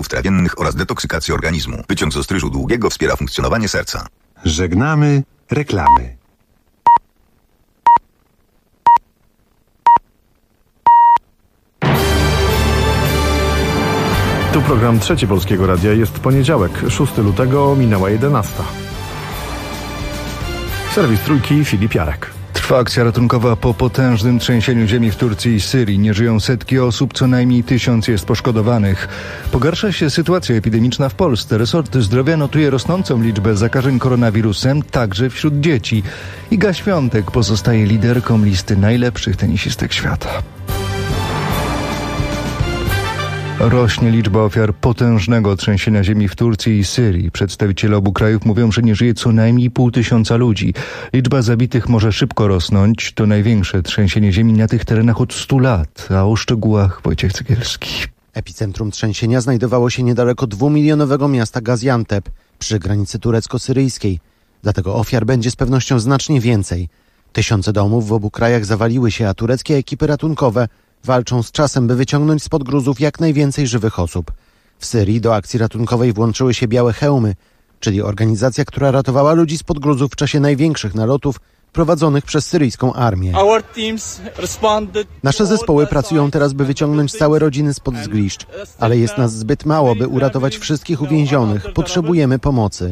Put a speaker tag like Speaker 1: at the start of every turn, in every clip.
Speaker 1: przesyłów trawiennych oraz detoksykację organizmu. Wyciąg z ostryżu długiego wspiera funkcjonowanie serca.
Speaker 2: Żegnamy reklamy.
Speaker 3: Tu program Trzeci Polskiego Radia. Jest poniedziałek, 6 lutego, minęła 11. Serwis Trójki, Filip Jarek.
Speaker 4: Trwa akcja ratunkowa po potężnym trzęsieniu ziemi w Turcji i Syrii. Nie żyją setki osób, co najmniej 1000 jest poszkodowanych. Pogarsza się sytuacja epidemiczna w Polsce. Resort Zdrowia notuje rosnącą liczbę zakażeń koronawirusem, także wśród dzieci. Iga Świątek pozostaje liderką listy najlepszych tenisistek świata. Rośnie liczba ofiar potężnego trzęsienia ziemi w Turcji i Syrii. Przedstawiciele obu krajów mówią, że nie żyje co najmniej 500 ludzi. Liczba zabitych może szybko rosnąć. To największe trzęsienie ziemi na tych terenach od 100 lat. A o szczegółach Wojciech Cegielski.
Speaker 5: Epicentrum trzęsienia znajdowało się niedaleko 2-milionowego miasta Gaziantep przy granicy turecko-syryjskiej. Dlatego ofiar będzie z pewnością znacznie więcej. Tysiące domów w obu krajach zawaliły się, a tureckie ekipy ratunkowe walczą z czasem, by wyciągnąć spod gruzów jak najwięcej żywych osób. W Syrii do akcji ratunkowej włączyły się Białe Hełmy, czyli organizacja, która ratowała ludzi spod gruzów w czasie największych nalotów prowadzonych przez syryjską armię. Nasze zespoły pracują teraz, by wyciągnąć całe rodziny spod zgliszcz, ale jest nas zbyt mało, by uratować wszystkich uwięzionych. Potrzebujemy pomocy.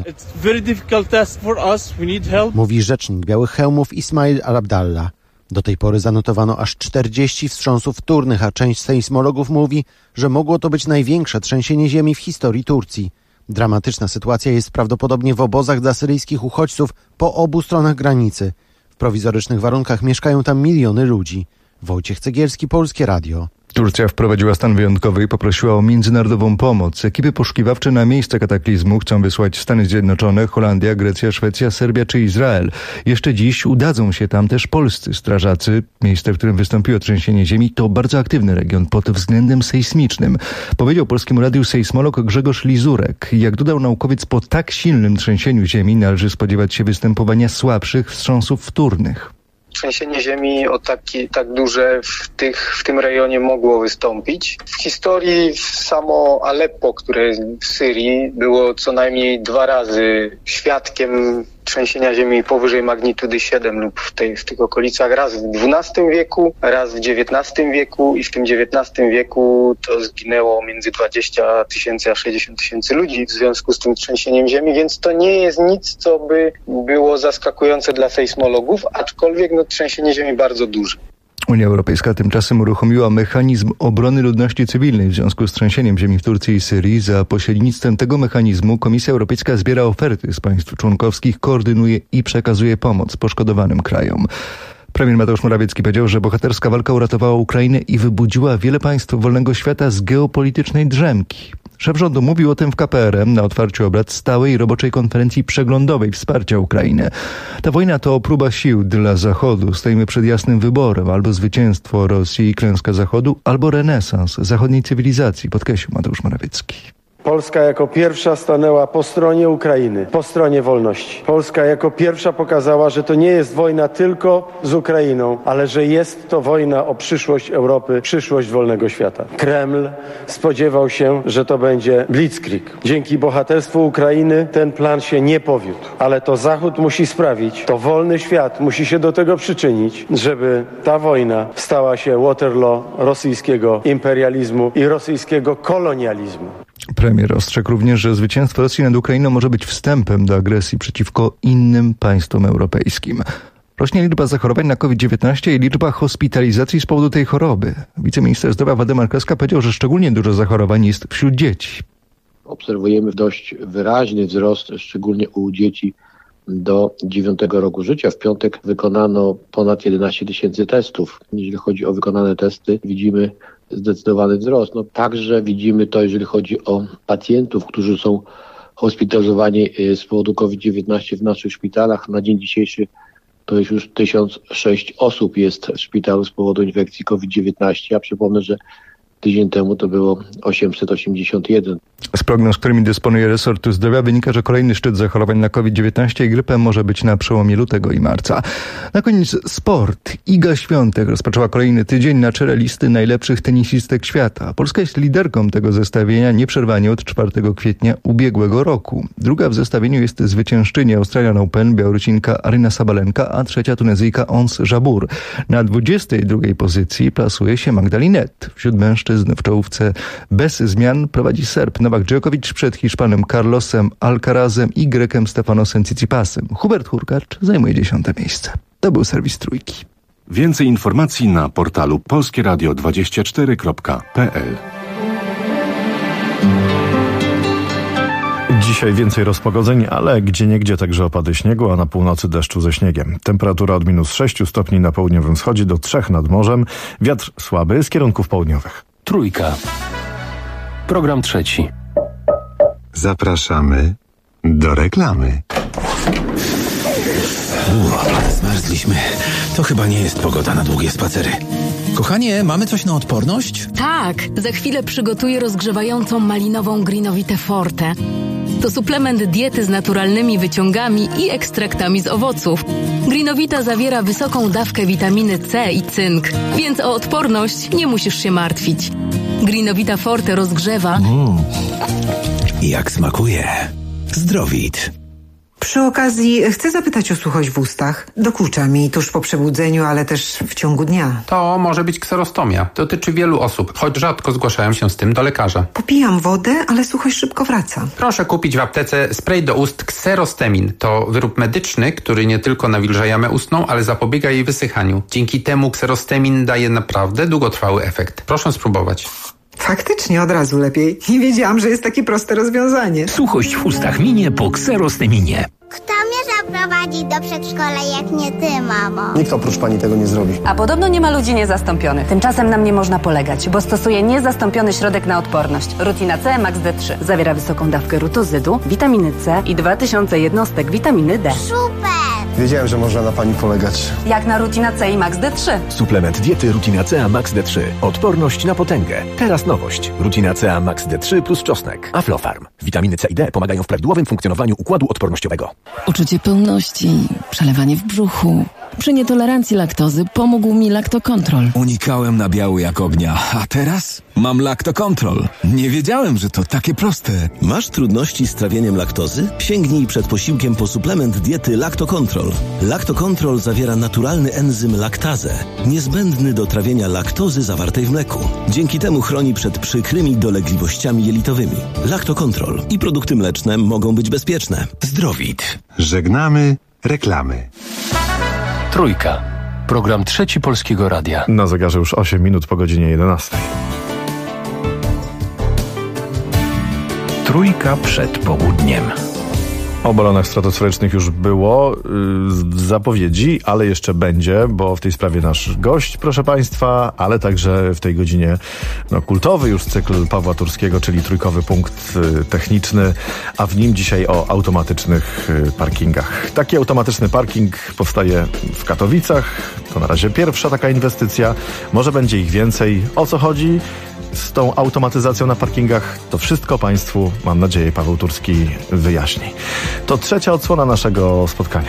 Speaker 5: Mówi rzecznik Białych Hełmów Ismail al-Abdallah. Do tej pory zanotowano aż 40 wstrząsów wtórnych, a część sejsmologów mówi, że mogło to być największe trzęsienie ziemi w historii Turcji. Dramatyczna sytuacja jest prawdopodobnie w obozach dla syryjskich uchodźców po obu stronach granicy. W prowizorycznych warunkach mieszkają tam miliony ludzi. Wojciech Cegielski, Polskie Radio.
Speaker 4: Turcja wprowadziła stan wyjątkowy i poprosiła o międzynarodową pomoc. Ekipy poszukiwawcze na miejsce kataklizmu chcą wysłać Stany Zjednoczone, Holandia, Grecja, Szwecja, Serbia czy Izrael. Jeszcze dziś udadzą się tam też polscy strażacy. Miejsce, w którym wystąpiło trzęsienie ziemi, to bardzo aktywny region pod względem sejsmicznym. Powiedział Polskiemu Radiu sejsmolog Grzegorz Lizurek. Jak dodał naukowiec, po tak silnym trzęsieniu ziemi należy spodziewać się występowania słabszych wstrząsów wtórnych.
Speaker 6: Trzęsienie ziemi tak duże w tym rejonie mogło wystąpić. W historii samo Aleppo, które jest w Syrii, było co najmniej 2 razy świadkiem trzęsienia ziemi powyżej magnitudy 7 lub w tych okolicach. Raz w XII wieku, raz w XIX wieku i w tym XIX wieku to zginęło między 20 000 a 60 000 ludzi w związku z tym trzęsieniem ziemi, więc to nie jest nic, co by było zaskakujące dla sejsmologów, aczkolwiek trzęsienie ziemi bardzo duże.
Speaker 4: Unia Europejska tymczasem uruchomiła mechanizm obrony ludności cywilnej w związku z trzęsieniem ziemi w Turcji i Syrii. Za pośrednictwem tego mechanizmu Komisja Europejska zbiera oferty z państw członkowskich, koordynuje i przekazuje pomoc poszkodowanym krajom. Premier Mateusz Morawiecki powiedział, że bohaterska walka uratowała Ukrainę i wybudziła wiele państw wolnego świata z geopolitycznej drzemki. Szef rządu mówił o tym w KPRM na otwarciu obrad stałej roboczej konferencji przeglądowej wsparcia Ukrainy. Ta wojna to próba sił dla Zachodu. Stoimy przed jasnym wyborem. Albo zwycięstwo Rosji i klęska Zachodu, albo renesans zachodniej cywilizacji, podkreślił Mateusz Morawiecki.
Speaker 7: Polska jako pierwsza stanęła po stronie Ukrainy, po stronie wolności. Polska jako pierwsza pokazała, że to nie jest wojna tylko z Ukrainą, ale że jest to wojna o przyszłość Europy, przyszłość wolnego świata. Kreml spodziewał się, że to będzie blitzkrieg. Dzięki bohaterstwu Ukrainy ten plan się nie powiódł, ale to Zachód musi sprawić, to wolny świat musi się do tego przyczynić, żeby ta wojna stała się Waterloo rosyjskiego imperializmu i rosyjskiego kolonializmu.
Speaker 4: Premier ostrzegł również, że zwycięstwo Rosji nad Ukrainą może być wstępem do agresji przeciwko innym państwom europejskim. Rośnie liczba zachorowań na COVID-19 i liczba hospitalizacji z powodu tej choroby. Wiceminister zdrowia Waldemar Kraska powiedział, że szczególnie dużo zachorowań jest wśród dzieci.
Speaker 8: Obserwujemy dość wyraźny wzrost, szczególnie u dzieci do 9 roku życia. W piątek wykonano ponad 11 000 testów. Jeżeli chodzi o wykonane testy, widzimy zdecydowany wzrost. Także widzimy to, jeżeli chodzi o pacjentów, którzy są hospitalizowani z powodu COVID-19 w naszych szpitalach. Na dzień dzisiejszy to jest już 1006 osób jest w szpitalu z powodu infekcji COVID-19. Ja przypomnę, że tydzień temu to było 881.
Speaker 4: prognoz, którymi dysponuje resortu zdrowia, wynika, że kolejny szczyt zachorowań na COVID-19 i grypę może być na przełomie lutego i marca. Na koniec sport. Iga Świątek rozpoczęła kolejny tydzień na czele listy najlepszych tenisistek świata. Polska jest liderką tego zestawienia nieprzerwanie od 4 kwietnia ubiegłego roku. Druga w zestawieniu jest zwyciężczyni Australian Open, Białorusinka Aryna Sabalenka, a trzecia Tunezyjka Ons Jabeur. Na 22 pozycji plasuje się Magdalena Net. Wśród mężczyzn w czołówce bez zmian prowadzi Serb Nowak Djokovic przed Hiszpanem Carlosem Alcarazem i Grekiem Stefanosem Tsitsipasem. Hubert Hurkacz zajmuje 10. miejsce. To był serwis Trójki.
Speaker 9: Więcej informacji na portalu polskieradio24.pl.
Speaker 3: Dzisiaj więcej rozpogodzeń, ale gdzieniegdzie także opady śniegu, a na północy deszczu ze śniegiem. Temperatura od -6 stopni na południowym wschodzie do 3 nad morzem. Wiatr słaby z kierunków południowych.
Speaker 10: Trójka. Program trzeci.
Speaker 2: Zapraszamy do reklamy.
Speaker 11: Zmarzliśmy. To chyba nie jest pogoda na długie spacery. Kochanie, mamy coś na odporność?
Speaker 12: Tak, za chwilę przygotuję rozgrzewającą malinową Greenovitę Forte. To suplement diety z naturalnymi wyciągami i ekstraktami z owoców. Greenovita zawiera wysoką dawkę witaminy C i cynk, więc o odporność nie musisz się martwić. Greenovita Forte rozgrzewa.
Speaker 11: Jak smakuje. Zdrowit.
Speaker 13: Przy okazji chcę zapytać o suchość w ustach. Dokucza mi tuż po przebudzeniu, ale też w ciągu dnia.
Speaker 14: To może być kserostomia. Dotyczy wielu osób, choć rzadko zgłaszają się z tym do lekarza.
Speaker 13: Popijam wodę, ale suchość szybko wraca.
Speaker 14: Proszę kupić w aptece spray do ust Xerostemin. To wyrób medyczny, który nie tylko nawilża jamę ustną, ale zapobiega jej wysychaniu. Dzięki temu Xerostemin daje naprawdę długotrwały efekt. Proszę spróbować.
Speaker 13: Faktycznie od razu lepiej. Nie wiedziałam, że jest takie proste rozwiązanie.
Speaker 15: Suchość w ustach minie po Xerosteminie.
Speaker 16: Kto mnie zaprowadzi do przedszkola, jak nie ty, mamo?
Speaker 17: Nikt oprócz pani tego nie zrobi.
Speaker 18: A podobno nie ma ludzi niezastąpionych. Tymczasem nam nie można polegać, bo stosuję niezastąpiony środek na odporność. Rutina C Max D3. Zawiera wysoką dawkę rutozydu, witaminy C i 2000 jednostek witaminy D.
Speaker 16: Super!
Speaker 17: Wiedziałem, że można na pani polegać.
Speaker 18: Jak na Rutina C i Max D3.
Speaker 15: Suplement diety Rutina C Max D3. Odporność na potęgę. Teraz nowość. Rutina C Max D3 plus czosnek. Aflofarm. Witaminy C i D pomagają w prawidłowym funkcjonowaniu układu odpornościowego.
Speaker 19: Uczucie pełności, przelewanie w brzuchu. Przy nietolerancji laktozy pomógł mi Lactocontrol.
Speaker 11: Unikałem nabiału jak ognia, a teraz mam Lactocontrol. Nie wiedziałem, że to takie proste.
Speaker 20: Masz trudności z trawieniem laktozy? Sięgnij przed posiłkiem po suplement diety Lactocontrol. Lactocontrol zawiera naturalny enzym laktazę, niezbędny do trawienia laktozy zawartej w mleku. Dzięki temu chroni przed przykrymi dolegliwościami jelitowymi. Lactocontrol i produkty mleczne mogą być bezpieczne.
Speaker 11: Zdrowit.
Speaker 2: Żegnamy reklamy.
Speaker 10: Trójka. Program trzeci Polskiego Radia.
Speaker 3: Na zegarze już 8 minut po godzinie 11.
Speaker 15: Trójka przed południem.
Speaker 3: O balonach stratosferycznych już było zapowiedzi, ale jeszcze będzie, bo w tej sprawie nasz gość, proszę Państwa, ale także w tej godzinie kultowy już cykl Pawła Turskiego, czyli trójkowy punkt techniczny, a w nim dzisiaj o automatycznych parkingach. Taki automatyczny parking powstaje w Katowicach. To na razie pierwsza taka inwestycja. Może będzie ich więcej. O co chodzi z tą automatyzacją na parkingach? To wszystko Państwu, mam nadzieję, Paweł Turski wyjaśni. To trzecia odsłona naszego spotkania.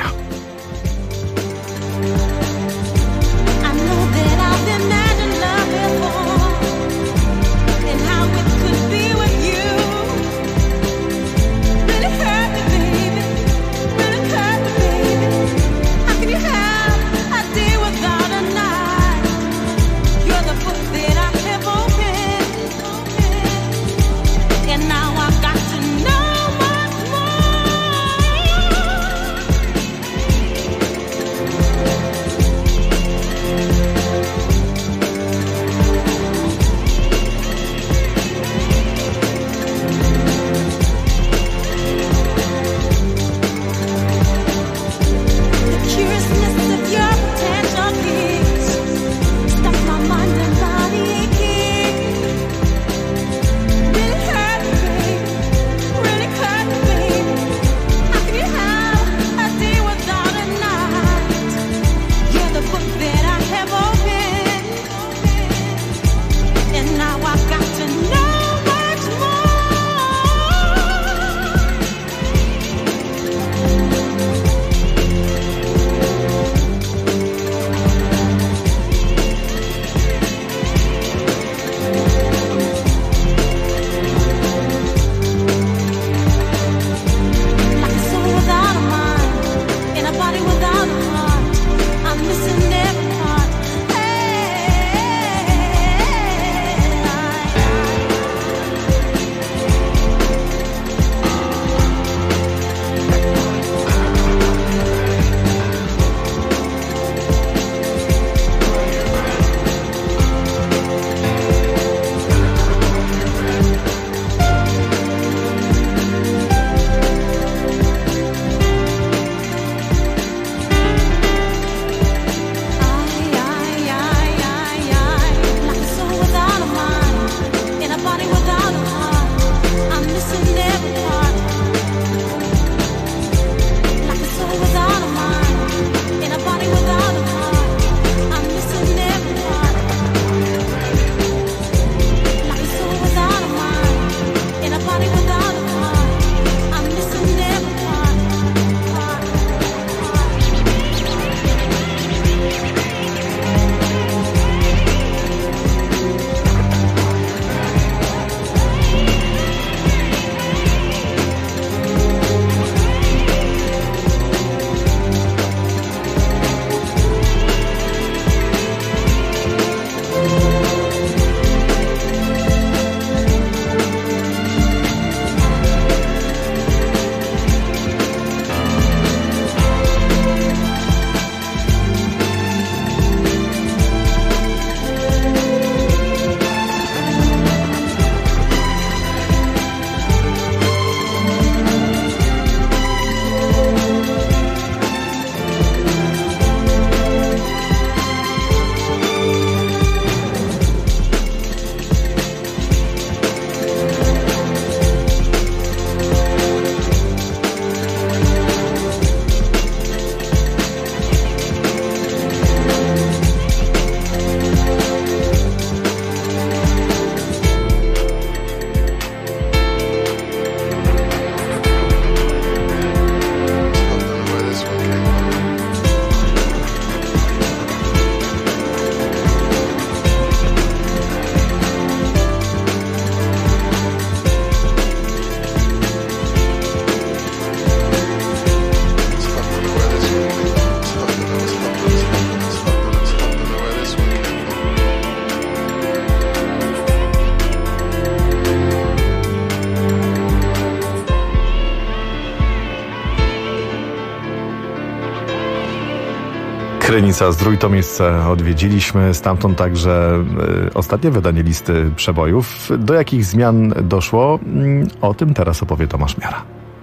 Speaker 3: Krynica-Zdrój to miejsce odwiedziliśmy, stamtąd także ostatnie wydanie listy przebojów. Do jakich zmian doszło? O tym teraz opowie Tomasz Miara.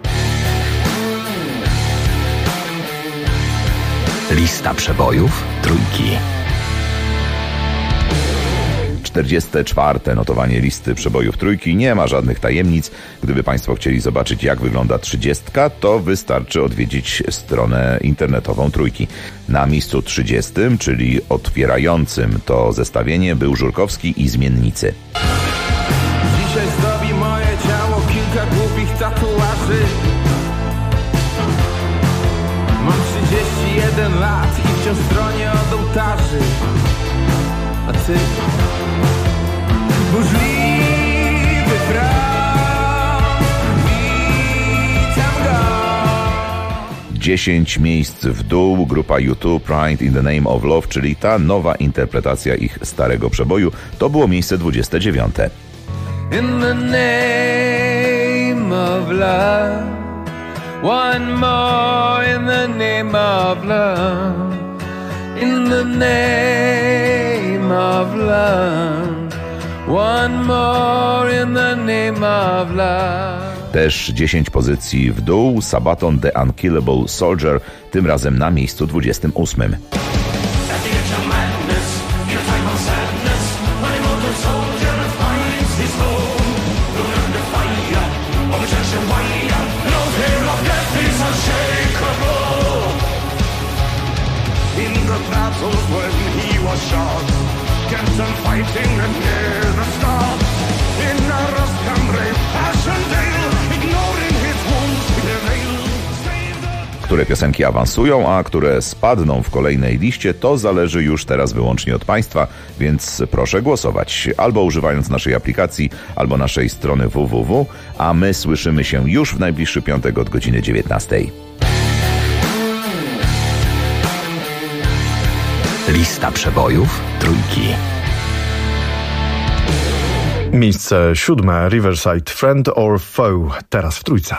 Speaker 21: Lista przebojów Trójki.
Speaker 22: 44. notowanie listy przebojów Trójki. Nie ma żadnych tajemnic. Gdyby Państwo chcieli zobaczyć, jak wygląda 30, to wystarczy odwiedzić stronę internetową Trójki. Na miejscu 30, czyli otwierającym to zestawienie, był Żurkowski i Zmiennicy.
Speaker 23: Dzisiaj zdobi moje ciało kilka głupich tatuaży. Mam 31 lat i wciąż stronię od ołtarzy. A ty? Burzliwy front, witam go.
Speaker 22: 10 miejsc w dół, grupa U2, Pride in the Name of Love, czyli ta nowa interpretacja ich starego przeboju, to było miejsce 29.
Speaker 23: In the name of love, one more in the name of love, in the name of love. One more in the name of love.
Speaker 22: Też 10 pozycji w dół, Sabaton The Unkillable Soldier, tym razem na miejscu 28. Które piosenki awansują, a które spadną w kolejnej liście, to zależy już teraz wyłącznie od Państwa, więc proszę głosować albo używając naszej aplikacji, albo naszej strony www, a my słyszymy się już w najbliższy piątek od godziny 19.
Speaker 21: Lista przebojów Trójki.
Speaker 3: Miejsce 7. Riverside, Friend or Foe, teraz w Trójce.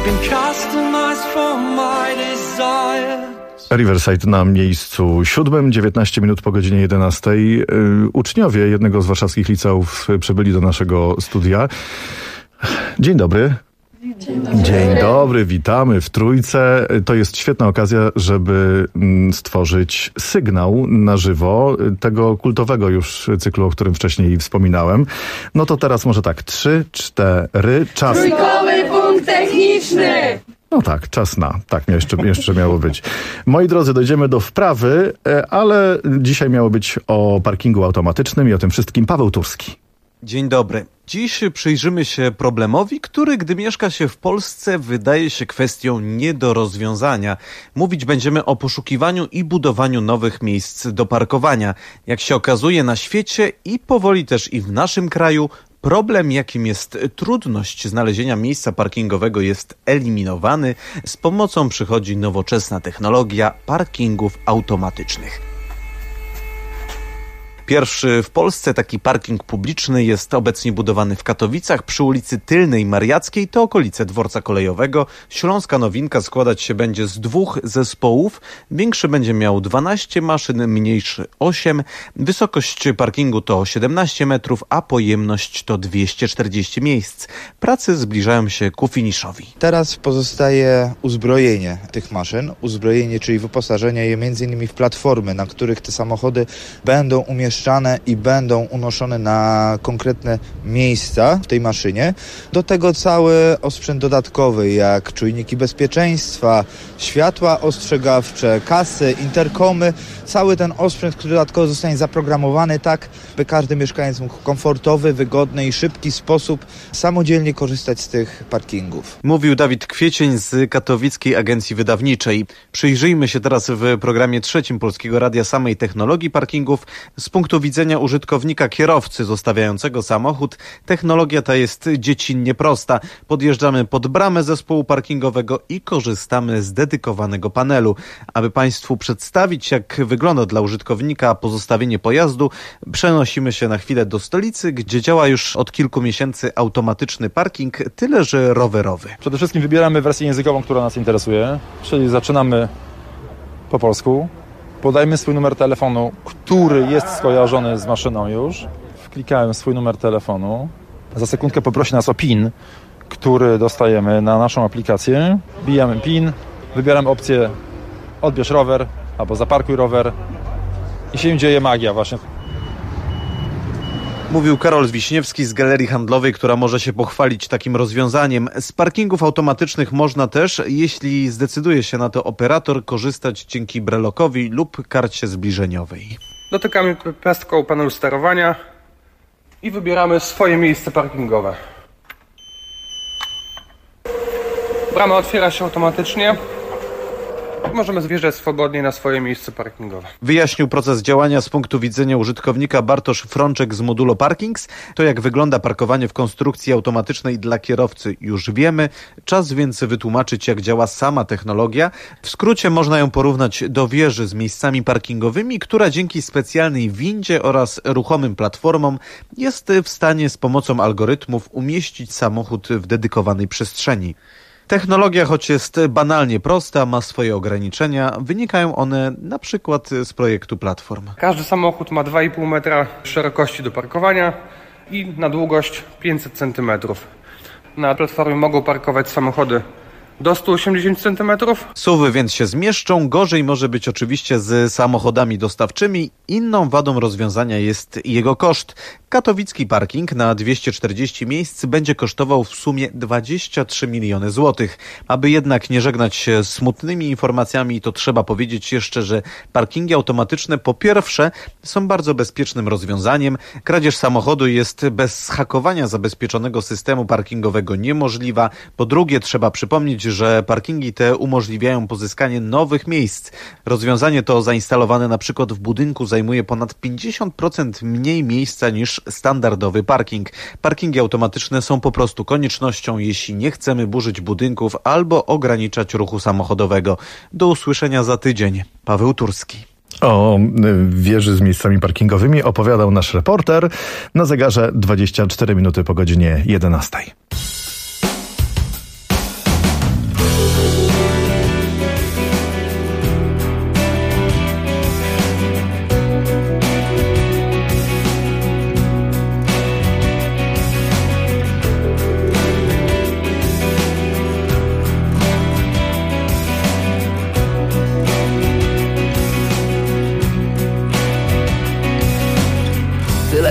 Speaker 1: been customized for my desire.
Speaker 3: Riverside na miejscu 7, 19 minut po godzinie 11. Uczniowie jednego z warszawskich liceów przybyli do naszego studia. Dzień dobry. Dzień dobry, witamy w Trójce. To jest świetna okazja, żeby stworzyć sygnał na żywo tego kultowego już cyklu, o którym wcześniej wspominałem. No to teraz może tak, 3, 4, czas.
Speaker 5: Trójkowy punkt techniczny!
Speaker 3: No tak, czas na. Tak jeszcze miało być. Moi drodzy, dojdziemy do wprawy, ale dzisiaj miało być o parkingu automatycznym i o tym wszystkim Paweł Turski.
Speaker 6: Dzień dobry. Dziś przyjrzymy się problemowi, który, gdy mieszka się w Polsce, wydaje się kwestią nie do rozwiązania. Mówić będziemy o poszukiwaniu i budowaniu nowych miejsc do parkowania. Jak się okazuje na świecie i powoli też i w naszym kraju, problem, jakim jest trudność znalezienia miejsca parkingowego, jest eliminowany. Z pomocą przychodzi nowoczesna technologia parkingów automatycznych. Pierwszy w Polsce taki parking publiczny jest obecnie budowany w Katowicach przy ulicy Tylnej Mariackiej, to okolice dworca kolejowego. Śląska nowinka składać się będzie z 2 zespołów. Większy będzie miał 12 maszyn, mniejszy 8. Wysokość parkingu to 17 metrów, a pojemność to 240 miejsc. Prace zbliżają się ku finiszowi.
Speaker 24: Teraz pozostaje uzbrojenie tych maszyn. Uzbrojenie, czyli wyposażenie je m.in. w platformy, na których te samochody będą umieszczone i będą unoszone na konkretne miejsca w tej maszynie. Do tego cały osprzęt dodatkowy, jak czujniki bezpieczeństwa, światła ostrzegawcze, kasy, interkomy. Cały ten osprzęt, który dodatkowo zostanie zaprogramowany tak, by każdy mieszkaniec mógł w komfortowy, wygodny i szybki sposób samodzielnie korzystać z tych parkingów.
Speaker 6: Mówił Dawid Kwiecień z Katowickiej Agencji Wydawniczej. Przyjrzyjmy się teraz w programie 3 Polskiego Radia samej technologii parkingów. Z punktu widzenia użytkownika, kierowcy zostawiającego samochód, technologia ta jest dziecinnie prosta. Podjeżdżamy pod bramę zespołu parkingowego i korzystamy z dedykowanego panelu. Aby Państwu przedstawić, jak wygląda dla użytkownika pozostawienie pojazdu, przenosimy się na chwilę do stolicy, gdzie działa już od kilku miesięcy automatyczny parking, tyle że rowerowy.
Speaker 25: Przede wszystkim wybieramy wersję językową, która nas interesuje, czyli zaczynamy po polsku. Podajmy swój numer telefonu, który jest skojarzony z maszyną już. Wklikałem swój numer telefonu. Za sekundkę poprosi nas o PIN, który dostajemy na naszą aplikację. Wbijamy PIN, wybieramy opcję odbierz rower albo zaparkuj rower i się dzieje magia właśnie.
Speaker 6: Mówił Karol Wiśniewski z Galerii Handlowej, która może się pochwalić takim rozwiązaniem. Z parkingów automatycznych można też, jeśli zdecyduje się na to operator, korzystać dzięki brelokowi lub karcie zbliżeniowej.
Speaker 26: Dotykamy pestką panelu sterowania i wybieramy swoje miejsce parkingowe. Brama otwiera się automatycznie. Możemy zjeżdżać swobodnie na swoje miejsce parkingowe.
Speaker 6: Wyjaśnił proces działania z punktu widzenia użytkownika Bartosz Frączek z Modulo Parkings. To jak wygląda parkowanie w konstrukcji automatycznej dla kierowcy już wiemy. Czas więc wytłumaczyć, jak działa sama technologia. W skrócie można ją porównać do wieży z miejscami parkingowymi, która dzięki specjalnej windzie oraz ruchomym platformom jest w stanie z pomocą algorytmów umieścić samochód w dedykowanej przestrzeni. Technologia, choć jest banalnie prosta, ma swoje ograniczenia. Wynikają one na przykład z projektu platform.
Speaker 26: Każdy samochód ma 2,5 metra szerokości do parkowania i na długość 500 cm. Na platformie mogą parkować samochody do 180 cm.
Speaker 6: SUV-y więc się zmieszczą. Gorzej może być oczywiście z samochodami dostawczymi. Inną wadą rozwiązania jest jego koszt. Katowicki parking na 240 miejsc będzie kosztował w sumie 23 miliony złotych. Aby jednak nie żegnać się smutnymi informacjami, to trzeba powiedzieć jeszcze, że parkingi automatyczne po pierwsze są bardzo bezpiecznym rozwiązaniem. Kradzież samochodu jest bez hakowania zabezpieczonego systemu parkingowego niemożliwa. Po drugie trzeba przypomnieć, że parkingi te umożliwiają pozyskanie nowych miejsc. Rozwiązanie to zainstalowane na przykład w budynku zajmuje ponad 50% mniej miejsca niż standardowy parking. Parkingi automatyczne są po prostu koniecznością, jeśli nie chcemy burzyć budynków albo ograniczać ruchu samochodowego. Do usłyszenia za tydzień. Paweł Turski.
Speaker 3: O wieży z miejscami parkingowymi opowiadał nasz reporter. Na zegarze 24 minuty po godzinie 11.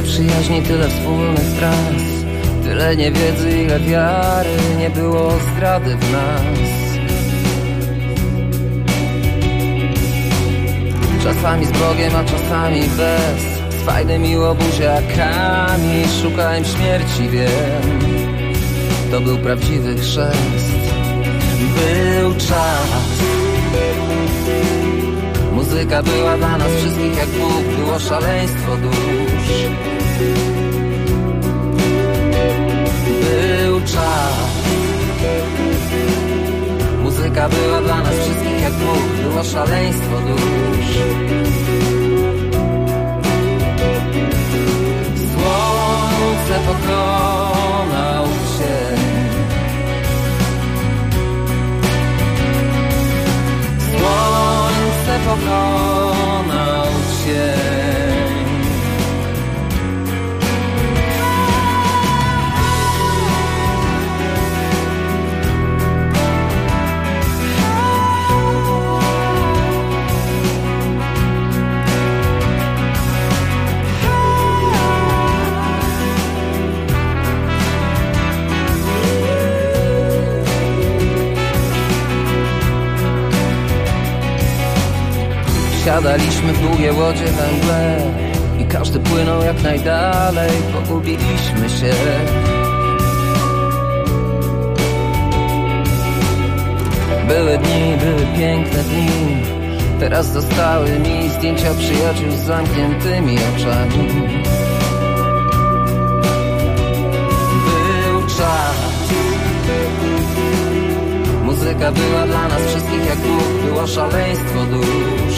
Speaker 4: Tyle przyjaźni, tyle wspólnych tras, tyle niewiedzy, ile wiary, nie było zdrady w nas. Czasami z Bogiem, a czasami bez, z fajnymi łobuziakami. Szukałem śmierci, wiem, to był prawdziwy chrzest. Był czas, muzyka była dla nas wszystkich jak Bóg, było szaleństwo dusz. Był czas, muzyka była dla nas wszystkich jak Bóg, było szaleństwo dusz. Słońce pokonał cień, słońce pokonał cień. Siadaliśmy w długie łodzie we mgle i każdy płynął jak najdalej, pogubiliśmy się. Były dni, były piękne dni, teraz zostały mi zdjęcia przyjaciół z zamkniętymi oczami. Był czas, muzyka była dla nas wszystkich jak Bóg, było szaleństwo dusz.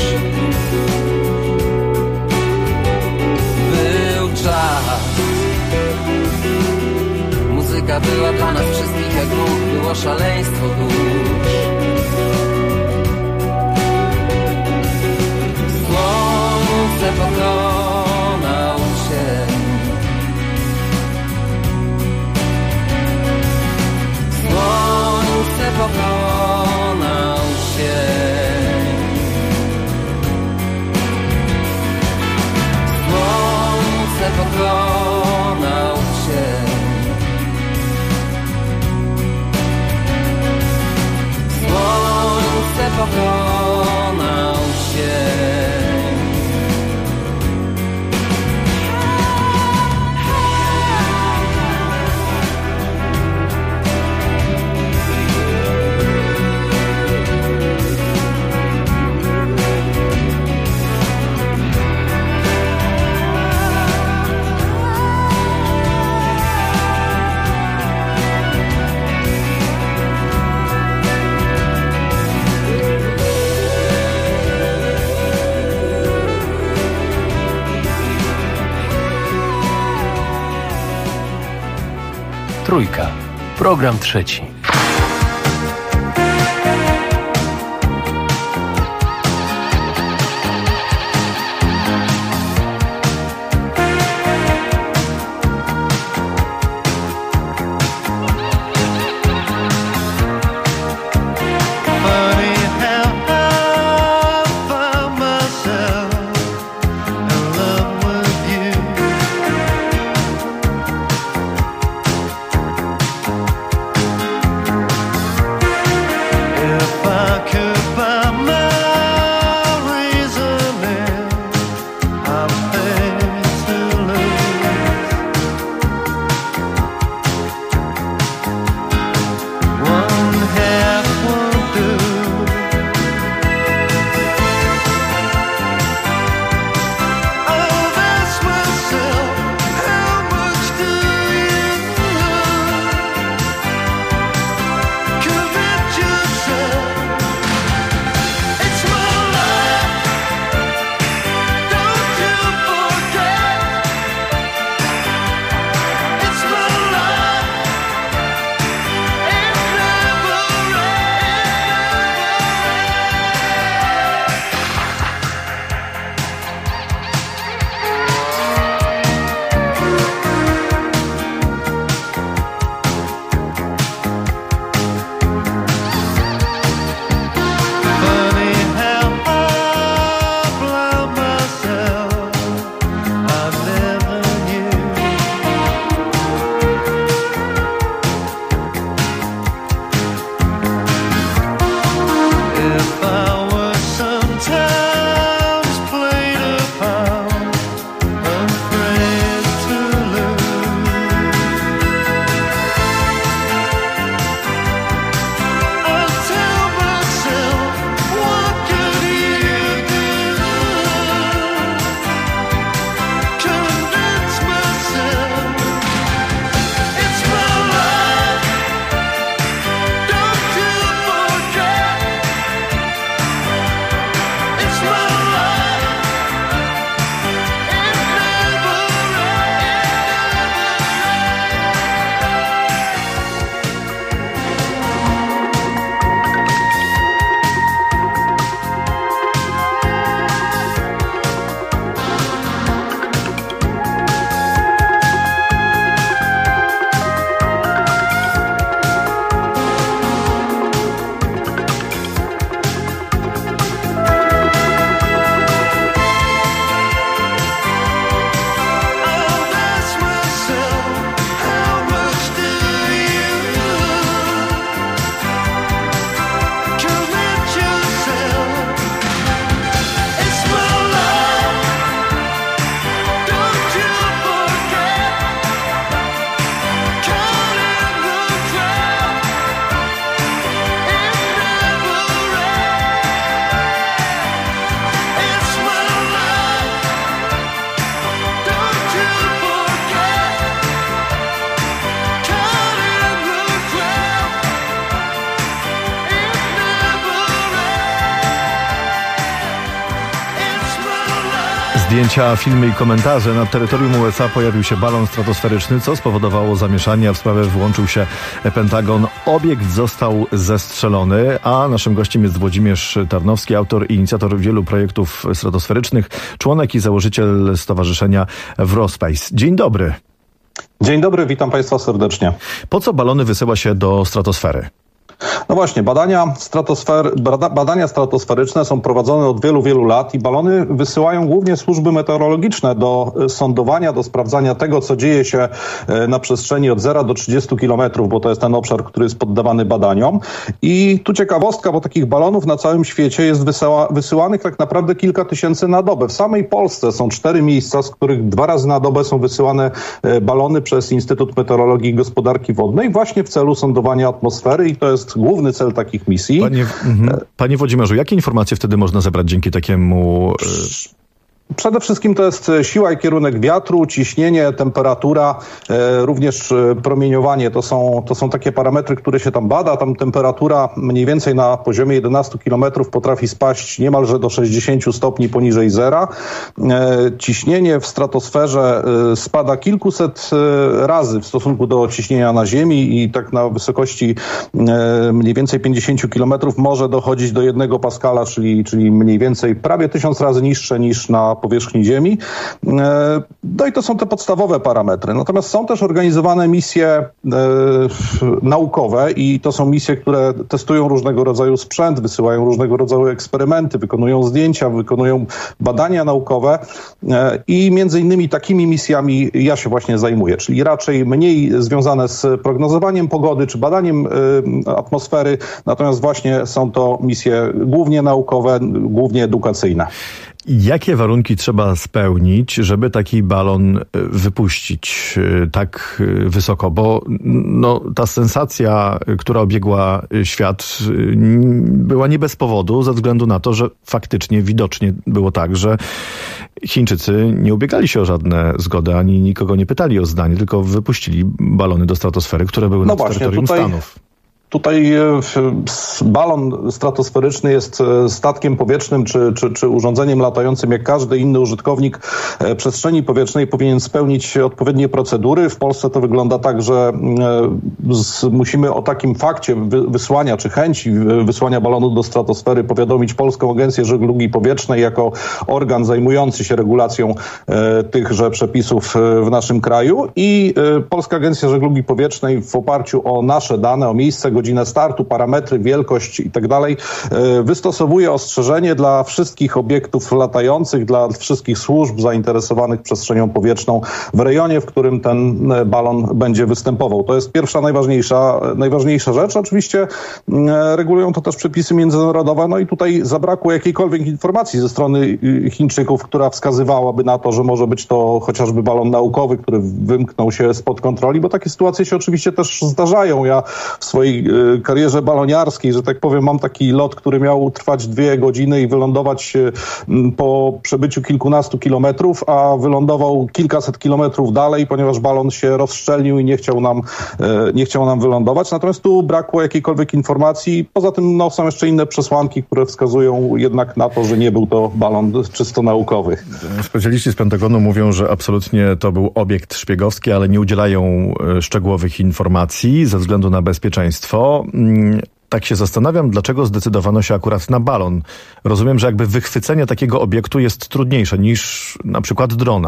Speaker 4: Był czas, muzyka była dla nas wszystkich jak Bóg, było szaleństwo dusz. Słońce pokonał cień, słońce pokonał cień, słońce pokonał cień, słońce pokonał cień.
Speaker 10: Trójka. Program trzeci.
Speaker 3: Zdjęcia, filmy i komentarze. Nad terytorium USA pojawił się balon stratosferyczny, co spowodowało zamieszanie, a w sprawę włączył się Pentagon. Obiekt został zestrzelony, a naszym gościem jest Włodzimierz Tarnowski, autor i inicjator wielu projektów stratosferycznych, członek i założyciel Stowarzyszenia Wrospace. Dzień dobry.
Speaker 7: Dzień dobry, witam Państwa serdecznie.
Speaker 3: Po co balony wysyła się do stratosfery?
Speaker 7: No właśnie, badania stratosferyczne są prowadzone od wielu, wielu lat i balony wysyłają głównie służby meteorologiczne do sondowania, do sprawdzania tego, co dzieje się na przestrzeni od 0 do 30 kilometrów, bo to jest ten obszar, który jest poddawany badaniom. I tu ciekawostka, bo takich balonów na całym świecie jest wysyłanych tak naprawdę kilka tysięcy na dobę. W samej Polsce są 4 miejsca, z których 2 razy na dobę są wysyłane balony przez Instytut Meteorologii i Gospodarki Wodnej właśnie w celu sondowania atmosfery i to jest główny cel takich misji.
Speaker 3: Panie Włodzimierzu, jakie informacje wtedy można zebrać dzięki takiemu...
Speaker 7: Przede wszystkim to jest siła i kierunek wiatru, ciśnienie, temperatura, również promieniowanie. To są takie parametry, które się tam bada. Tam temperatura mniej więcej na poziomie 11 km potrafi spaść niemalże do 60 stopni poniżej zera. Ciśnienie w stratosferze spada kilkuset razy w stosunku do ciśnienia na Ziemi i tak na wysokości mniej więcej 50 km może dochodzić do 1 paskala, czyli mniej więcej prawie 1000 razy niższe niż na powierzchni Ziemi. No i to są te podstawowe parametry. Natomiast są też organizowane misje naukowe i to są misje, które testują różnego rodzaju sprzęt, wysyłają różnego rodzaju eksperymenty, wykonują zdjęcia, wykonują badania naukowe i między innymi takimi misjami ja się właśnie zajmuję, czyli raczej mniej związane z prognozowaniem pogody czy badaniem atmosfery, natomiast właśnie są to misje głównie naukowe, głównie edukacyjne.
Speaker 3: Jakie warunki trzeba spełnić, żeby taki balon wypuścić tak wysoko? Bo ta sensacja, która obiegła świat, była nie bez powodu, ze względu na to, że faktycznie widocznie było tak, że Chińczycy nie ubiegali się o żadne zgody, ani nikogo nie pytali o zdanie, tylko wypuścili balony do stratosfery, które były nad terytorium Stanów.
Speaker 7: Tutaj balon stratosferyczny jest statkiem powietrznym czy urządzeniem latającym jak każdy inny użytkownik przestrzeni powietrznej powinien spełnić odpowiednie procedury. W Polsce to wygląda tak, że musimy o takim fakcie wysłania czy chęci wysłania balonu do stratosfery powiadomić Polską Agencję Żeglugi Powietrznej jako organ zajmujący się regulacją tychże przepisów w naszym kraju i Polska Agencja Żeglugi Powietrznej w oparciu o nasze dane, o miejsce, godzinę startu, parametry, wielkość i tak dalej, wystosowuje ostrzeżenie dla wszystkich obiektów latających, dla wszystkich służb zainteresowanych przestrzenią powietrzną w rejonie, w którym ten balon będzie występował. To jest pierwsza, najważniejsza rzecz. Oczywiście regulują to też przepisy międzynarodowe, no i tutaj zabrakło jakiejkolwiek informacji ze strony Chińczyków, która wskazywałaby na to, że może być to chociażby balon naukowy, który wymknął się spod kontroli, bo takie sytuacje się oczywiście też zdarzają. Ja w swojej karierze baloniarskiej, że tak powiem, mam taki lot, który miał trwać 2 godziny i wylądować po przebyciu kilkunastu kilometrów, a wylądował kilkaset kilometrów dalej, ponieważ balon się rozszczelnił i nie chciał nam wylądować. Natomiast tu brakło jakiejkolwiek informacji. Poza tym są jeszcze inne przesłanki, które wskazują jednak na to, że nie był to balon czysto naukowy.
Speaker 3: Specjaliści z Pentagonu mówią, że absolutnie to był obiekt szpiegowski, ale nie udzielają szczegółowych informacji ze względu na bezpieczeństwo. Tak się zastanawiam, dlaczego zdecydowano się akurat na balon. Rozumiem, że jakby wychwycenie takiego obiektu jest trudniejsze niż na przykład drona.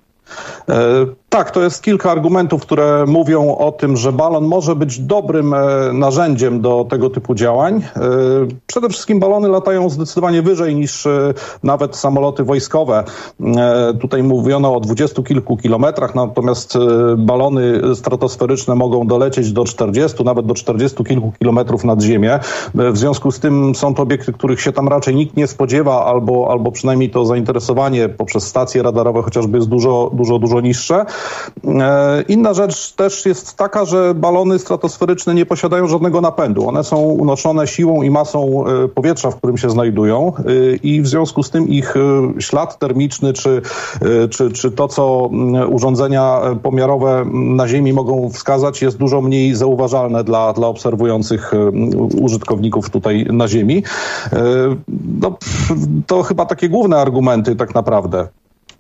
Speaker 7: Tak, to jest kilka argumentów, które mówią o tym, że balon może być dobrym narzędziem do tego typu działań. Przede wszystkim balony latają zdecydowanie wyżej niż nawet samoloty wojskowe. Tutaj mówiono o 20 kilku kilometrach, natomiast balony stratosferyczne mogą dolecieć do 40, nawet do 40 kilku kilometrów nad ziemię. W związku z tym są to obiekty, których się tam raczej nikt nie spodziewa, albo przynajmniej to zainteresowanie poprzez stacje radarowe chociażby jest dużo niższe. Inna rzecz też jest taka, że balony stratosferyczne nie posiadają żadnego napędu. One są unoszone siłą i masą powietrza, w którym się znajdują i w związku z tym ich ślad termiczny czy to, co urządzenia pomiarowe na Ziemi mogą wskazać, jest dużo mniej zauważalne dla obserwujących użytkowników tutaj na Ziemi. To chyba takie główne argumenty tak naprawdę.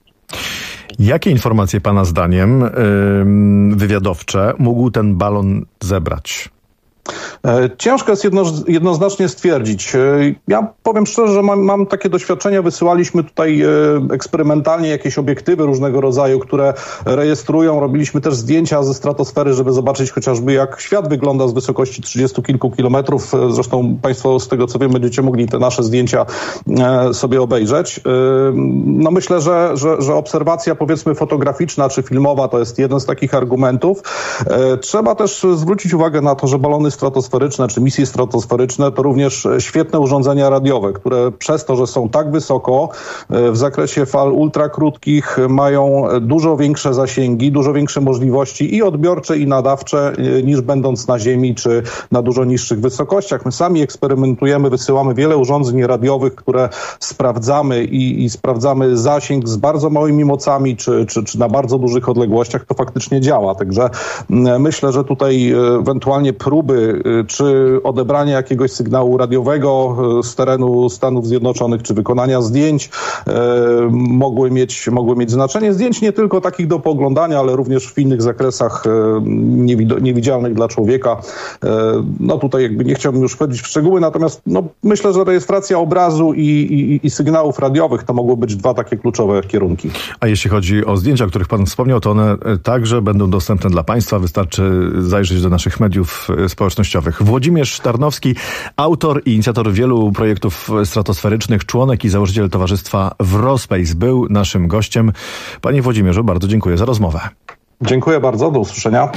Speaker 3: Jakie informacje pana zdaniem wywiadowcze mógł ten balon zebrać?
Speaker 7: Ciężko jest jednoznacznie stwierdzić. Ja powiem szczerze, że mam takie doświadczenia. Wysyłaliśmy tutaj eksperymentalnie jakieś obiektywy różnego rodzaju, które rejestrują. Robiliśmy też zdjęcia ze stratosfery, żeby zobaczyć chociażby, jak świat wygląda z wysokości 30 kilku kilometrów. Zresztą państwo, z tego co wiem, będziecie mogli te nasze zdjęcia sobie obejrzeć. No myślę, że obserwacja, powiedzmy, fotograficzna czy filmowa to jest jeden z takich argumentów. Trzeba też zwrócić uwagę na to, że balony stratosferyczne czy misje stratosferyczne to również świetne urządzenia radiowe, które przez to, że są tak wysoko w zakresie fal ultrakrótkich, mają dużo większe zasięgi, dużo większe możliwości i odbiorcze, i nadawcze niż będąc na Ziemi czy na dużo niższych wysokościach. My sami eksperymentujemy, wysyłamy wiele urządzeń radiowych, które sprawdzamy i sprawdzamy zasięg z bardzo małymi mocami czy na bardzo dużych odległościach. To faktycznie działa. Także myślę, że tutaj ewentualnie próby czy odebrania jakiegoś sygnału radiowego z terenu Stanów Zjednoczonych, czy wykonania zdjęć mogły mieć znaczenie. Zdjęć nie tylko takich do pooglądania, ale również w innych zakresach niewidzialnych dla człowieka. No tutaj jakby nie chciałbym już wchodzić w szczegóły, natomiast myślę, że rejestracja obrazu i sygnałów radiowych to mogły być dwa takie kluczowe kierunki.
Speaker 3: A jeśli chodzi o zdjęcia, o których pan wspomniał, to one także będą dostępne dla państwa. Wystarczy zajrzeć do naszych mediów społecznościowych. Włodzimierz Tarnowski, autor i inicjator wielu projektów stratosferycznych, członek i założyciel towarzystwa Wrospace, był naszym gościem. Panie Włodzimierzu, bardzo dziękuję za rozmowę.
Speaker 7: Dziękuję bardzo, do usłyszenia.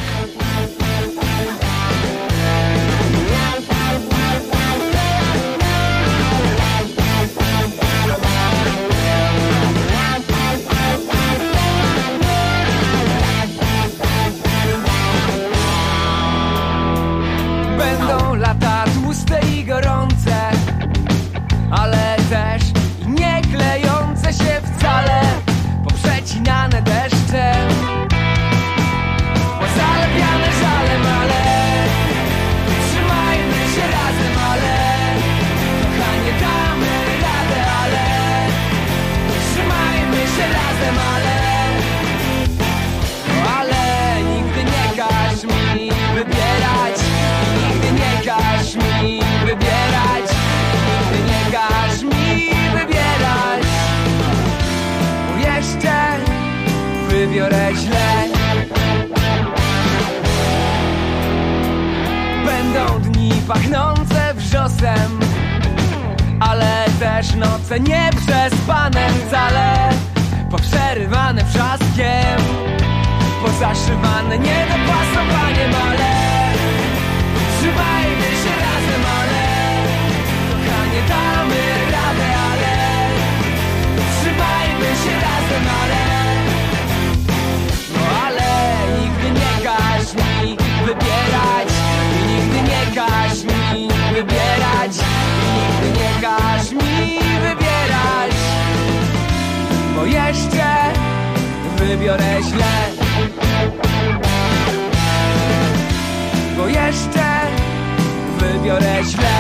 Speaker 1: Wybiorę źle. Będą dni pachnące wrzosem, ale też noce nieprzespane wcale, poprzerywane wrzaskiem, pozaszywane niedopasowaniem, ale trzymajmy się razem, ale kochanie damy radę, ale trzymajmy się razem, ale wybierać i nigdy nie każ mi wybierać i nigdy nie każ mi wybierać, bo jeszcze wybiorę źle, bo jeszcze wybiorę źle.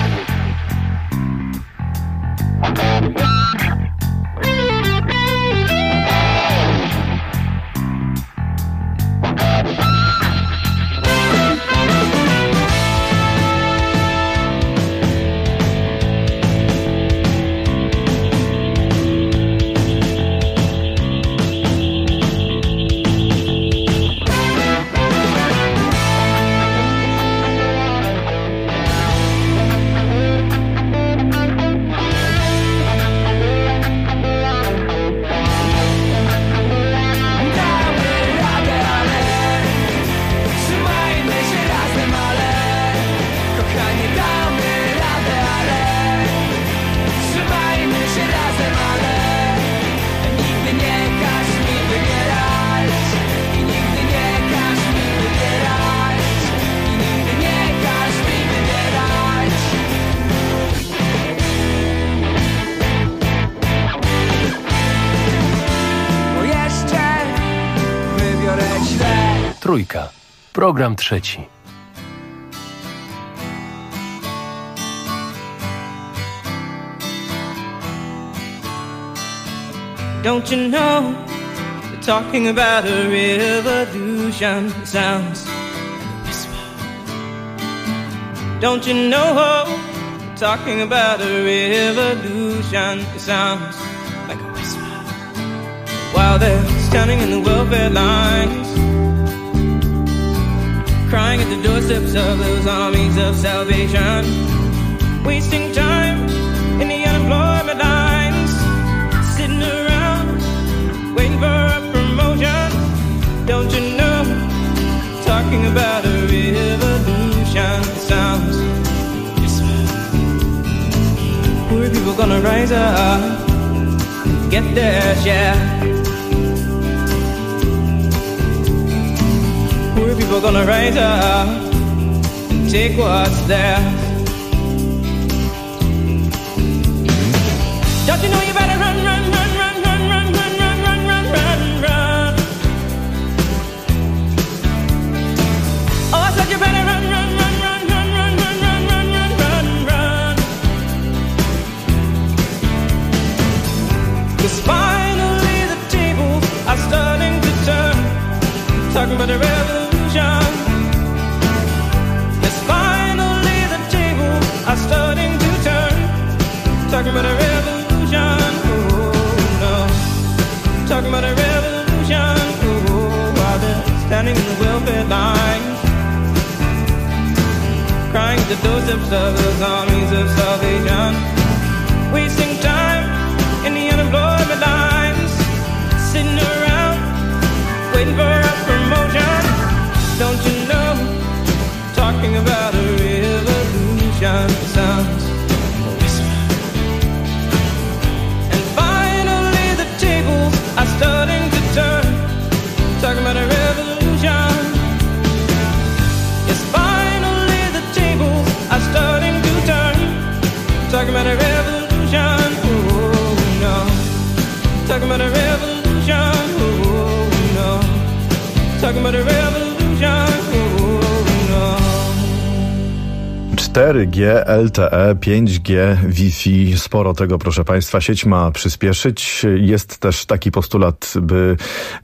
Speaker 10: Trójka. Program trzeci.
Speaker 1: Don't you know the talking about a revolution. Sounds like a whisper. Don't you know? Talking about a revolution. It sounds like a whisper. While they're standing in the welfare lines, crying at the doorsteps of those armies of salvation, wasting time in the unemployment lines, sitting around waiting for a promotion. Don't you know? Talking about a revolution. It sounds whisper. Poor people gonna rise up, get their share. Poor people gonna rise up and take what's theirs. Don't you know you better run, run, run, run, run, run, run, run, run, run, run, run. Oh, I said you better run, run, run, run, run, run, run, run, run, run, run, run. 'Cause finally the tables are starting to turn. Talking about a revolution. Yes, finally the tables are starting to turn. Talking about a revolution. Oh no. Talking about a revolution. Oh, while they're standing in the welfare lines, crying at the doorsteps of those armies of salvation, wasting time in the unemployment lines, sitting around waiting for a promotion. Don't you know? Talking about a revolution. Sounds a whisper. And finally the tables are starting to turn. Talking about a revolution. Yes, finally the tables are starting to turn. Talking about a revolution. Oh no. Talking about a revolution. Oh no. Talking about a revolution. Oh no.
Speaker 3: 4G, LTE, 5G, Wi-Fi, sporo tego, proszę Państwa. Sieć ma przyspieszyć. Jest też taki postulat, by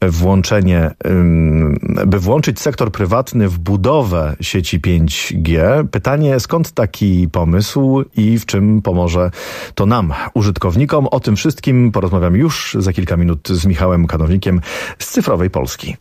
Speaker 3: włączyć sektor prywatny w budowę sieci 5G. Pytanie, skąd taki pomysł i w czym pomoże to nam, użytkownikom? O tym wszystkim porozmawiam już za kilka minut z Michałem Kanownikiem z Cyfrowej Polski.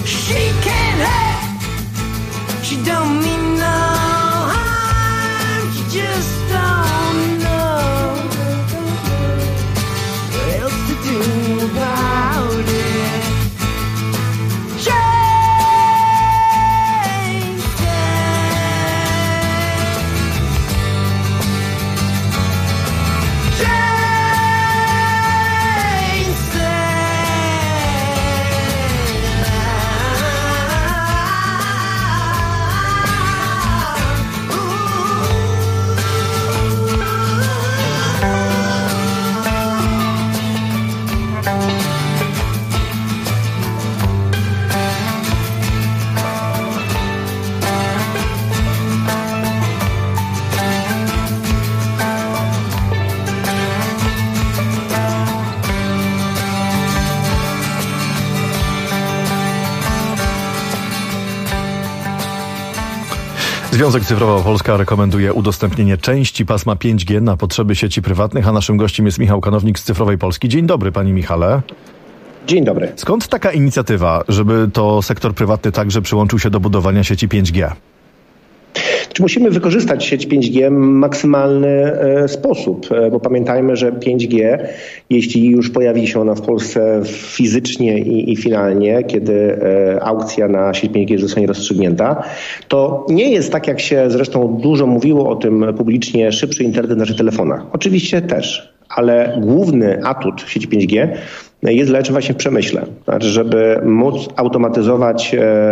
Speaker 1: She can't hurt, she don't mean no harm, she just don't know what else to do about it.
Speaker 3: Związek Cyfrowa Polska rekomenduje udostępnienie części pasma 5G na potrzeby sieci prywatnych, a naszym gościem jest Michał Kanownik z Cyfrowej Polski. Dzień dobry, panie Michale.
Speaker 8: Dzień dobry.
Speaker 3: Skąd taka inicjatywa, żeby to sektor prywatny także przyłączył się do budowania sieci 5G?
Speaker 8: Musimy wykorzystać sieć 5G w maksymalny sposób, bo pamiętajmy, że 5G, jeśli już pojawi się ona w Polsce fizycznie i finalnie, kiedy aukcja na sieć 5G zostanie rozstrzygnięta, to nie jest tak, jak się zresztą dużo mówiło o tym publicznie, szybszy internet w naszych telefonach. Oczywiście też, ale główny atut sieci 5G jest leży właśnie w przemyśle. Znaczy, żeby móc automatyzować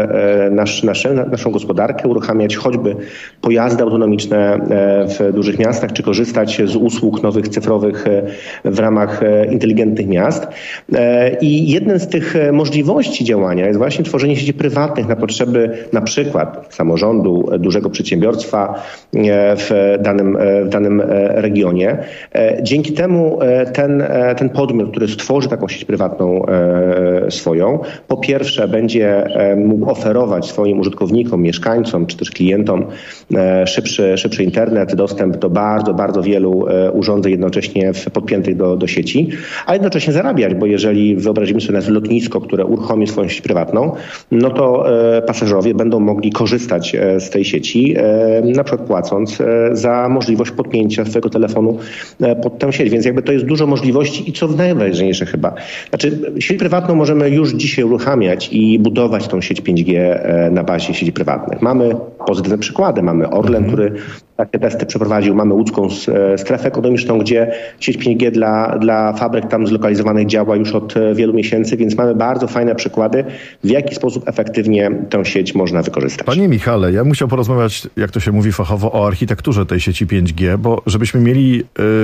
Speaker 8: naszą gospodarkę, uruchamiać choćby pojazdy autonomiczne w dużych miastach, czy korzystać z usług nowych cyfrowych w ramach inteligentnych miast. I jednym z tych możliwości działania jest właśnie tworzenie sieci prywatnych na potrzeby na przykład samorządu, dużego przedsiębiorstwa w danym regionie. Dzięki temu ten podmiot, który stworzy taką sieć prywatną swoją, po pierwsze będzie mógł oferować swoim użytkownikom, mieszkańcom czy też klientom szybszy internet, dostęp do bardzo, bardzo wielu urządzeń jednocześnie podpiętych do sieci, a jednocześnie zarabiać, bo jeżeli wyobrazimy sobie lotnisko, które uruchomi swoją sieć prywatną, no to pasażerowie będą mogli korzystać z tej sieci, na przykład płacąc za możliwość podpięcia swojego telefonu pod tę sieć. Więc jakby to jest dużo możliwości i co najważniejsze chyba, znaczy sieć prywatną możemy już dzisiaj uruchamiać i budować tą sieć 5G na bazie sieci prywatnych. Mamy pozytywne przykłady. Mamy Orlen, który takie testy przeprowadził. Mamy łódzką strefę ekonomiczną, gdzie sieć 5G dla fabryk tam zlokalizowanych działa już od wielu miesięcy, więc mamy bardzo fajne przykłady, w jaki sposób efektywnie tę sieć można wykorzystać.
Speaker 3: Panie Michale, ja musiał porozmawiać, jak to się mówi fachowo, o architekturze tej sieci 5G, bo żebyśmy mieli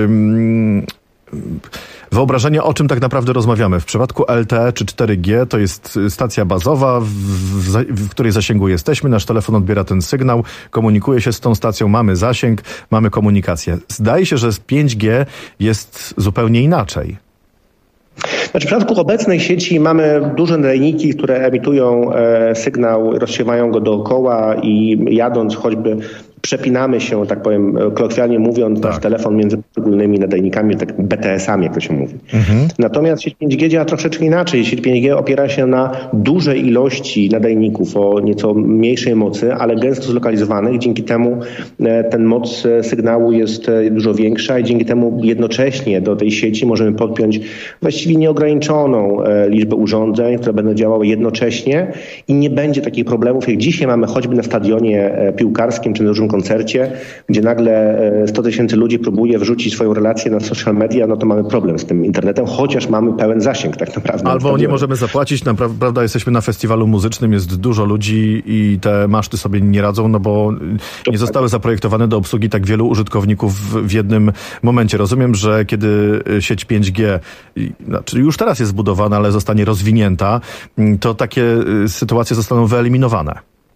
Speaker 3: wyobrażenie, o czym tak naprawdę rozmawiamy. W przypadku LTE czy 4G to jest stacja bazowa, w której zasięgu jesteśmy. Nasz telefon odbiera ten sygnał, komunikuje się z tą stacją, mamy zasięg, mamy komunikację. Zdaje się, że z 5G jest zupełnie inaczej.
Speaker 8: Znaczy w przypadku obecnej sieci mamy duże nadajniki, które emitują sygnał, rozsiewają go dookoła i jadąc choćby przepinamy się, tak powiem, kolokwialnie mówiąc, nasz telefon między poszczególnymi nadajnikami, tak BTS-ami, jak to się mówi. Natomiast sieć 5G działa troszeczkę inaczej. Sieć 5G opiera się na dużej ilości nadajników o nieco mniejszej mocy, ale gęsto zlokalizowanych. Dzięki temu ten moc sygnału jest dużo większa i dzięki temu jednocześnie do tej sieci możemy podpiąć właściwie nieograniczoną liczbę urządzeń, które będą działały jednocześnie i nie będzie takich problemów, jak dzisiaj mamy choćby na stadionie piłkarskim czy na dużym koncercie, gdzie nagle 100 000 ludzi próbuje wrzucić swoją relację na social media, no to mamy problem z tym internetem, chociaż mamy pełen zasięg tak naprawdę.
Speaker 3: Albo nie możemy zapłacić, prawda, jesteśmy na festiwalu muzycznym, jest dużo ludzi i te maszty sobie nie radzą, no bo nie zostały zaprojektowane do obsługi tak wielu użytkowników w jednym momencie. Rozumiem, że kiedy sieć 5G, znaczy już teraz jest zbudowana, ale zostanie rozwinięta, to takie sytuacje zostaną wyeliminowane.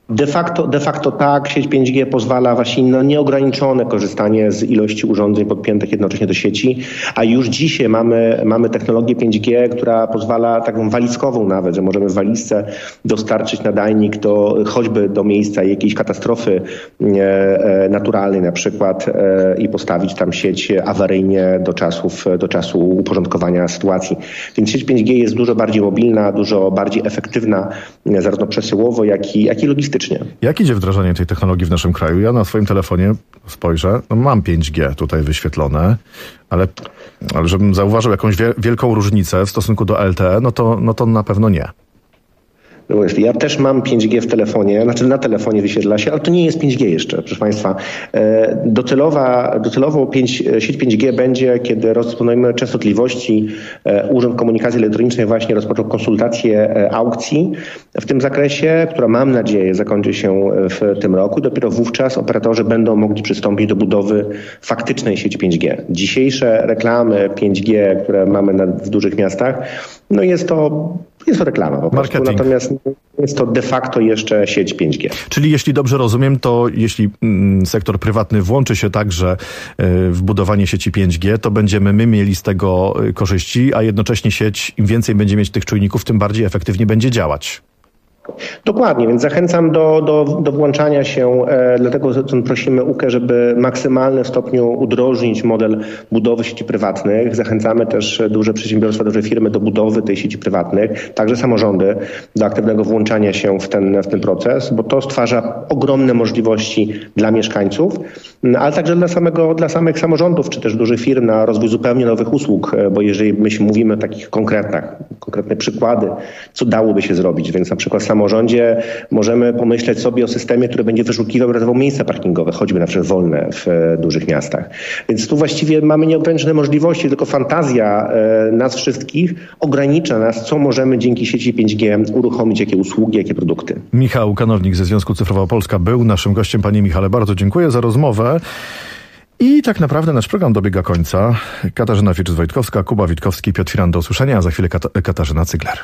Speaker 8: De facto tak. Sieć 5G pozwala właśnie na nieograniczone korzystanie z ilości urządzeń podpiętych jednocześnie do sieci, a już dzisiaj mamy technologię 5G, która pozwala taką walizkową nawet, że możemy w walizce dostarczyć nadajnik choćby do miejsca jakiejś katastrofy naturalnej na przykład i postawić tam sieć awaryjnie do czasu uporządkowania sytuacji. Więc sieć 5G jest dużo bardziej mobilna, dużo bardziej efektywna, zarówno przesyłowo, jak i logistycznie.
Speaker 3: Jak idzie wdrażanie tej technologii w naszym kraju? Ja na swoim telefonie spojrzę, mam 5G tutaj wyświetlone, ale żebym zauważył jakąś wielką różnicę w stosunku do LTE, no to na pewno nie.
Speaker 8: No właśnie, ja też mam 5G w telefonie, znaczy na telefonie wyświetla się, ale to nie jest 5G jeszcze, proszę Państwa. Docelowo sieć 5G będzie, kiedy rozdysponujemy częstotliwości. Urząd Komunikacji Elektronicznej właśnie rozpoczął konsultację aukcji w tym zakresie, która mam nadzieję zakończy się w tym roku. Dopiero wówczas operatorzy będą mogli przystąpić do budowy faktycznej sieci 5G. Dzisiejsze reklamy 5G, które mamy w dużych miastach, no jest to reklama po prostu, natomiast jest to de facto jeszcze sieć 5G.
Speaker 3: Czyli jeśli dobrze rozumiem, to jeśli sektor prywatny włączy się także w budowanie sieci 5G, to będziemy my mieli z tego korzyści, a jednocześnie sieć, im więcej będzie mieć tych czujników, tym bardziej efektywnie będzie działać.
Speaker 8: Dokładnie, więc zachęcam do włączania się, dlatego prosimy UKE, żeby w maksymalnym stopniu udrożnić model budowy sieci prywatnych. Zachęcamy też duże przedsiębiorstwa, duże firmy do budowy tej sieci prywatnych, także samorządy do aktywnego włączania się w ten proces, bo to stwarza ogromne możliwości dla mieszkańców, ale także dla samych samorządów, czy też dużych firm na rozwój zupełnie nowych usług, bo jeżeli my mówimy o takich konkretne przykłady, co dałoby się zrobić, więc na przykład w samorządzie możemy pomyśleć sobie o systemie, który będzie wyszukiwał i ratował miejsca parkingowe, choćby na przykład wolne w dużych miastach. Więc tu właściwie mamy nieograniczone możliwości, tylko fantazja nas wszystkich ogranicza nas, co możemy dzięki sieci 5G uruchomić, jakie usługi, jakie produkty.
Speaker 3: Michał Kanownik ze Związku Cyfrowa Polska był naszym gościem. Panie Michale, bardzo dziękuję za rozmowę. I tak naprawdę nasz program dobiega końca. Katarzyna Wieczyc-Wojtkowska, Kuba Witkowski, Piotr Firan, do usłyszenia, a za chwilę Katarzyna Cygler.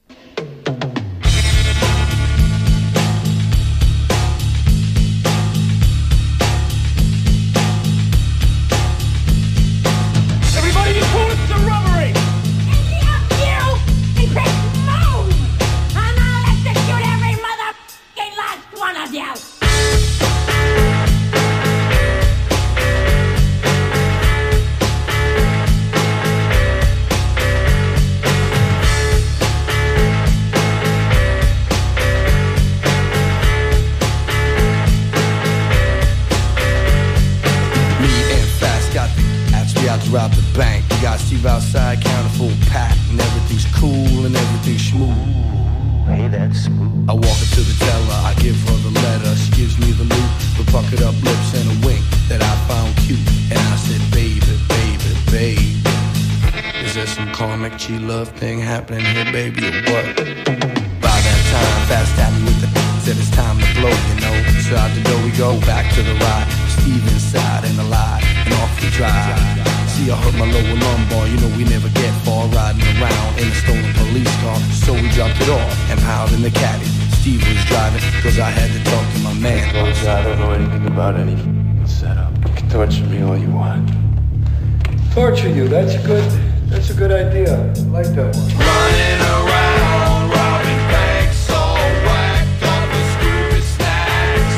Speaker 9: Rob the bank. We got Steve outside, counting full pack, and everything's cool and everything's smooth. Hey, that's smooth. I walk up to the teller, I give her the letter. She gives me the loot, with puckered up lips and a wink that I found cute. And I said, baby, baby, baby, is there some karmic G-love thing happening here, baby, or what? By that time, fast at me with the said it's time to blow, you know. So out the door we go, back to the ride. Steve inside and alive, and off we drive. See, I hurt my lower lumbar, you know we never get far riding around in a stolen police car. So we dropped it off and piled in the caddy. Steve was driving, cause I had to talk to my man.
Speaker 12: Look, I don't know anything about any setup. You can torture me all you want.
Speaker 13: Torture you, that's a good idea. I like that one.
Speaker 9: Running around, robbing banks, all whacked up with stupid snacks.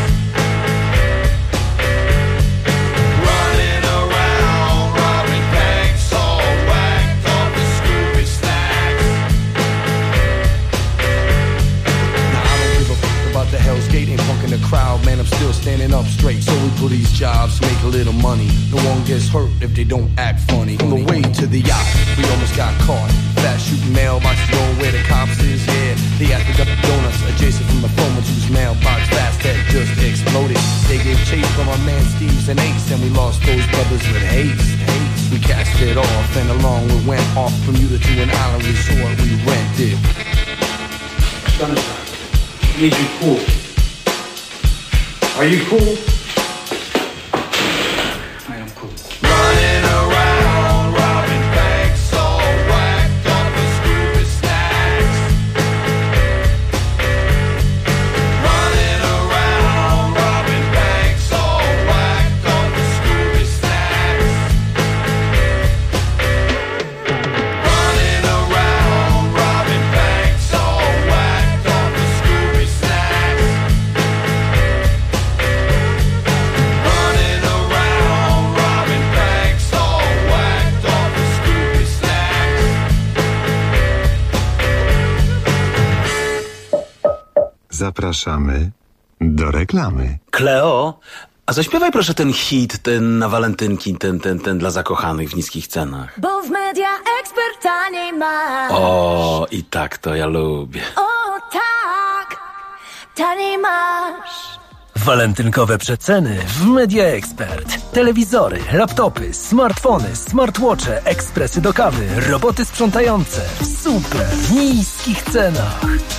Speaker 9: Running around, robbing banks, all whacked up with stupid snacks. Now I don't give a fuck about the Hell's Gate, ain't punking the crowd, man, I'm still standing up straight. So we do these jobs, make a little money. No one gets hurt if they don't act funny. On the way to the yacht, we almost got caught. Fast shooting mailboxes going where the cops is, yeah. They had to got donuts adjacent from the phone whose mailbox fast that just exploded. They gave chase from our man Steve's and Ace, and we lost those brothers with haste. We cast it off, and along we went off Bermuda to an island resort we rented.
Speaker 13: Jonathan, I need you cool. Are you cool? I am cool.
Speaker 9: Running around, robbing banks, all whacked up with stupid snacks. Running around.
Speaker 2: Zapraszamy do reklamy.
Speaker 11: Kleo, a zaśpiewaj proszę ten hit, ten na walentynki, ten dla zakochanych w niskich cenach.
Speaker 14: Bo w Media Expert taniej masz.
Speaker 11: O, i tak to ja lubię.
Speaker 14: O tak, taniej masz.
Speaker 10: Walentynkowe przeceny w Media Expert. Telewizory, laptopy, smartfony, smartwatche, ekspresy do kawy, roboty sprzątające w super niskich cenach.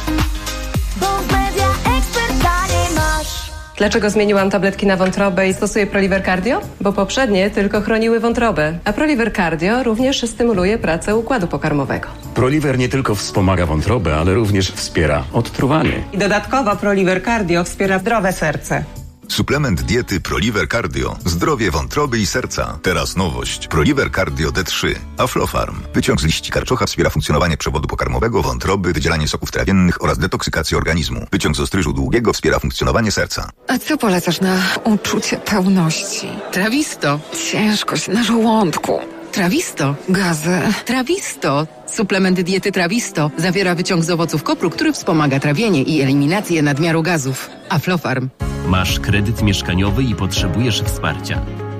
Speaker 14: Bo w Media Expert taniej masz.
Speaker 16: Dlaczego zmieniłam tabletki na wątrobę i stosuję Proliver Cardio? Bo poprzednie tylko chroniły wątrobę, a Proliver Cardio również stymuluje pracę układu pokarmowego.
Speaker 17: Proliver nie tylko wspomaga wątrobę, ale również wspiera odtruwanie.
Speaker 18: I dodatkowo Proliver Cardio wspiera zdrowe serce.
Speaker 19: Suplement diety Proliver Cardio. Zdrowie wątroby i serca. Teraz nowość. Proliver Cardio D3. Aflofarm. Wyciąg z liści karczocha wspiera funkcjonowanie przewodu pokarmowego, wątroby, wydzielanie soków trawiennych oraz detoksykację organizmu. Wyciąg z ostryżu długiego wspiera funkcjonowanie serca.
Speaker 20: A co polecasz na uczucie pełności? Trawisto. Ciężkość na żołądku. Trawisto. Gazy. Trawisto. Suplement diety Trawisto zawiera wyciąg z owoców kopru, który wspomaga trawienie i eliminację nadmiaru gazów. Aflofarm.
Speaker 27: Masz kredyt mieszkaniowy i potrzebujesz wsparcia.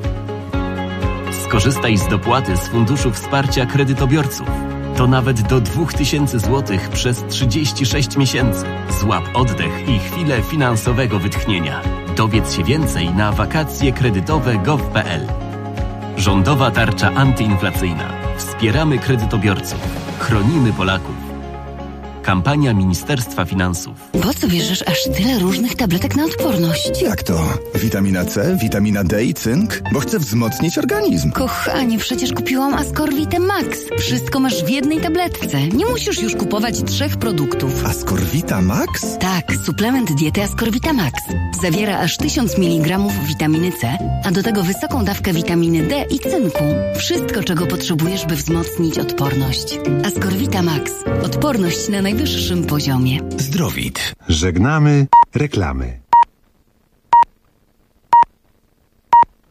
Speaker 27: Skorzystaj z dopłaty z Funduszu Wsparcia Kredytobiorców. To nawet do 2000 zł przez 36 miesięcy. Złap oddech i chwilę finansowego wytchnienia. Dowiedz się więcej na wakacjekredytowe.gov.pl. Rządowa tarcza antyinflacyjna. Wspieramy kredytobiorców. Chronimy Polaków. Kampania Ministerstwa Finansów.
Speaker 28: Po co bierzesz aż tyle różnych tabletek na odporność?
Speaker 29: Jak to? Witamina C, witamina D i cynk? Bo chcę wzmocnić organizm.
Speaker 28: Kochanie, przecież kupiłam Ascorvitę Max. Wszystko masz w jednej tabletce. Nie musisz już kupować 3 produktów.
Speaker 29: Ascorvita Max?
Speaker 28: Tak, suplement diety Ascorvita Max. Zawiera aż 1000 mg witaminy C, a do tego wysoką dawkę witaminy D i cynku. Wszystko, czego potrzebujesz, by wzmocnić odporność. Ascorvita Max. Odporność na najwyższym poziomie.
Speaker 29: Zdrowit.
Speaker 2: Żegnamy reklamy.